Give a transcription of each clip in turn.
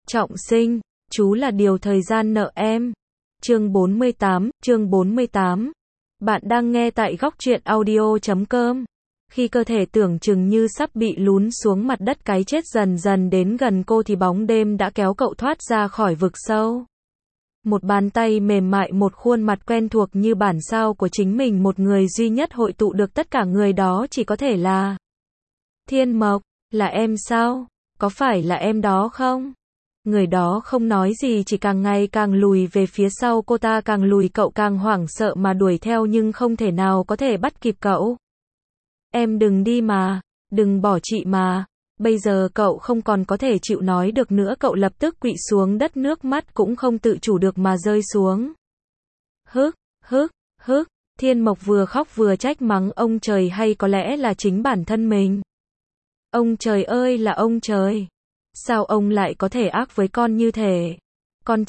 Trọng sinh, chú là điều thời gian nợ em. Chương 48. Bạn đang nghe tại góc truyện audio.com. Khi cơ thể tưởng chừng như sắp bị lún xuống mặt đất, cái chết dần dần đến gần cô thì bóng đêm đã kéo cậu thoát ra khỏi vực sâu. Một bàn tay mềm mại, một khuôn mặt quen thuộc như bản sao của chính mình, một người duy nhất hội tụ được tất cả, người đó chỉ có thể là Thiên Mộc. Là em sao? Có phải là em đó không? Người đó không nói gì, chỉ càng ngày càng lùi về phía sau, cô ta càng lùi cậu càng hoảng sợ mà đuổi theo nhưng không thể nào có thể bắt kịp cậu. Em đừng đi mà, đừng bỏ chị mà. Bây giờ cậu không còn có thể chịu nói được nữa, cậu lập tức quỵ xuống đất, nước mắt cũng không tự chủ được mà rơi xuống. Hức, Thiên Mộc vừa khóc vừa trách mắng ông trời, hay có lẽ là chính bản thân mình. Ông trời ơi là ông trời! Sao ông lại có thể ác với con như thế? Con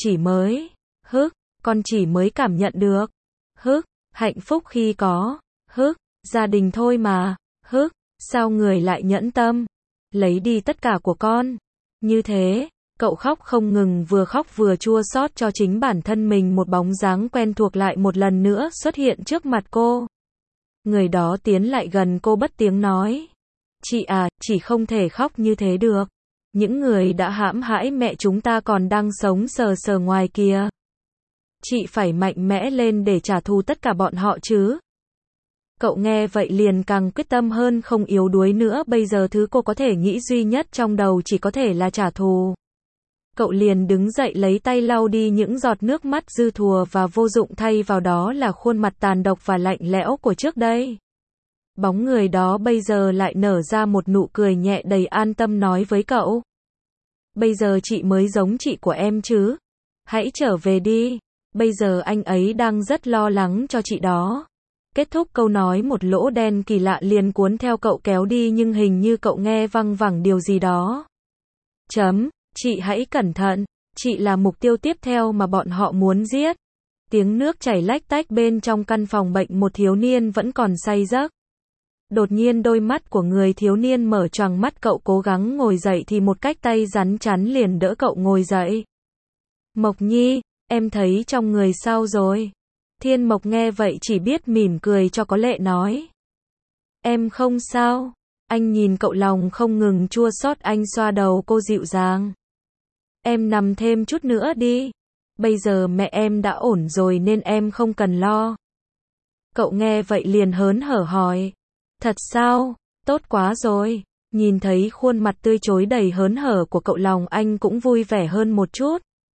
chỉ mới cảm nhận được. Hạnh phúc khi có. Gia đình thôi mà. Sao người lại nhẫn tâm lấy đi tất cả của con như thế? Cậu khóc không ngừng, vừa khóc vừa chua xót cho chính bản thân mình. Một bóng dáng quen thuộc lại một lần nữa xuất hiện trước mặt cô. Người đó tiến lại gần cô, bất tiếng nói. Chị à, chị không thể khóc như thế được. Những người đã hãm hại mẹ chúng ta còn đang sống sờ ngoài kia. Chị phải mạnh mẽ lên để trả thù tất cả bọn họ chứ. Cậu nghe vậy liền càng quyết tâm hơn, không yếu đuối nữa. Bây giờ thứ cô có thể nghĩ duy nhất trong đầu chỉ có thể là trả thù. Cậu liền đứng dậy, lấy tay lau đi những giọt nước mắt dư thừa và vô dụng, thay vào đó là khuôn mặt tàn độc và lạnh lẽo của trước đây. Bóng người đó bây giờ lại nở ra một nụ cười nhẹ đầy an tâm, nói với cậu. Bây giờ chị mới giống chị của em chứ. Hãy trở về đi. Bây giờ anh ấy đang rất lo lắng cho chị đó. Kết thúc câu nói, một lỗ đen kỳ lạ liền cuốn theo cậu kéo đi, nhưng hình như cậu nghe văng vẳng điều gì đó. Chị hãy cẩn thận. Chị là mục tiêu tiếp theo mà bọn họ muốn giết. Tiếng nước chảy lách tách bên trong căn phòng bệnh, một thiếu niên vẫn còn say giấc. Đột nhiên đôi mắt của người thiếu niên mở choàng mắt, cậu cố gắng ngồi dậy thì một cái tay rắn chắn liền đỡ cậu ngồi dậy. Mộc Nhi, em thấy trong người sao rồi? Thiên Mộc nghe vậy chỉ biết mỉm cười cho có lệ nói. Em không sao. Anh nhìn cậu, lòng không ngừng chua xót, anh xoa đầu cô dịu dàng. Em nằm thêm chút nữa đi. Bây giờ mẹ em đã ổn rồi nên em không cần lo. Cậu nghe vậy liền hớn hở hỏi. Thật sao? Tốt quá rồi. Nhìn thấy khuôn mặt tươi chối đầy hớn hở của cậu, lòng anh cũng vui vẻ hơn một chút.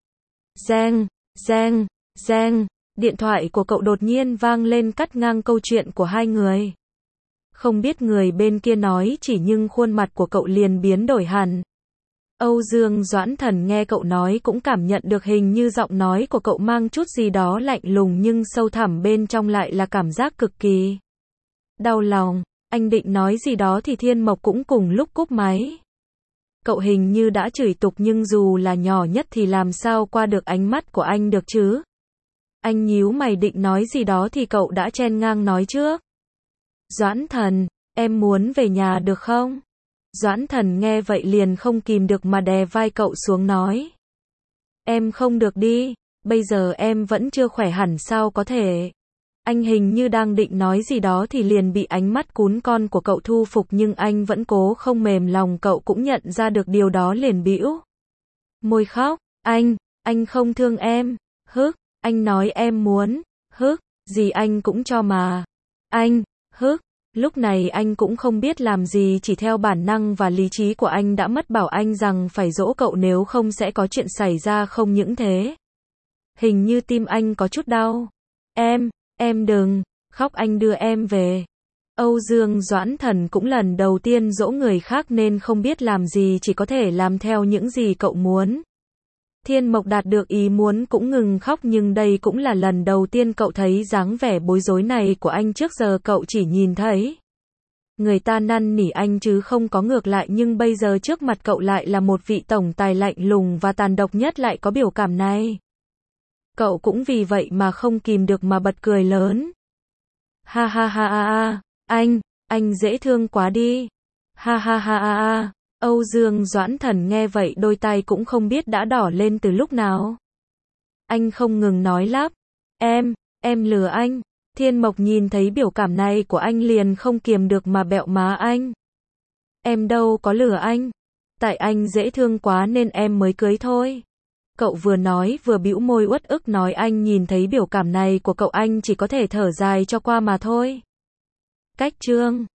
Reng. Điện thoại của cậu đột nhiên vang lên, cắt ngang câu chuyện của hai người. Không biết người bên kia nói chỉ, nhưng khuôn mặt của cậu liền biến đổi hẳn. Âu Dương Doãn Thần nghe cậu nói cũng cảm nhận được, hình như giọng nói của cậu mang chút gì đó lạnh lùng, nhưng sâu thẳm bên trong lại là cảm giác cực kỳ đau lòng. Anh định nói gì đó thì Thiên Mộc cũng cùng lúc cúp máy. Cậu hình như đã chửi tục, nhưng dù là nhỏ nhất thì làm sao qua được ánh mắt của anh được chứ? Anh nhíu mày định nói gì đó thì cậu đã chen ngang nói trước. Doãn Thần, em muốn về nhà được không? Doãn Thần nghe vậy liền không kìm được mà đè vai cậu xuống nói. Em không được đi, bây giờ em vẫn chưa khỏe hẳn, sao có thể? Anh hình như đang định nói gì đó thì liền bị ánh mắt cún con của cậu thu phục, nhưng anh vẫn cố không mềm lòng, cậu cũng nhận ra được điều đó liền bĩu môi khóc. Anh không thương em. Anh nói em muốn. Gì anh cũng cho mà. Lúc này anh cũng không biết làm gì, chỉ theo bản năng và lý trí của anh đã mất, bảo anh rằng phải dỗ cậu nếu không sẽ có chuyện xảy ra. Không những thế, hình như tim anh có chút đau. Em đừng khóc, anh đưa em về. Âu Dương Doãn Thần cũng lần đầu tiên dỗ người khác nên không biết làm gì, chỉ có thể làm theo những gì cậu muốn. Thiên Mộc đạt được ý muốn cũng ngừng khóc, nhưng đây cũng là lần đầu tiên cậu thấy dáng vẻ bối rối này của anh. Trước giờ cậu chỉ nhìn thấy người ta năn nỉ anh chứ không có ngược lại, nhưng bây giờ trước mặt cậu lại là một vị tổng tài lạnh lùng và tàn độc nhất lại có biểu cảm này. Cậu cũng vì vậy mà không kìm được mà bật cười lớn. Ha, anh dễ thương quá đi. Ha, Âu Dương Doãn Thần nghe vậy đôi tay cũng không biết đã đỏ lên từ lúc nào. Anh không ngừng nói lắp. Em lừa anh. Thiên Mộc nhìn thấy biểu cảm này của anh liền không kiềm được mà bẹo má anh. Em đâu có lừa anh. Tại anh dễ thương quá nên em mới cưới thôi. Cậu vừa nói vừa bĩu môi uất ức nói anh nhìn thấy biểu cảm này của cậu anh chỉ có thể thở dài cho qua mà thôi. Cách chương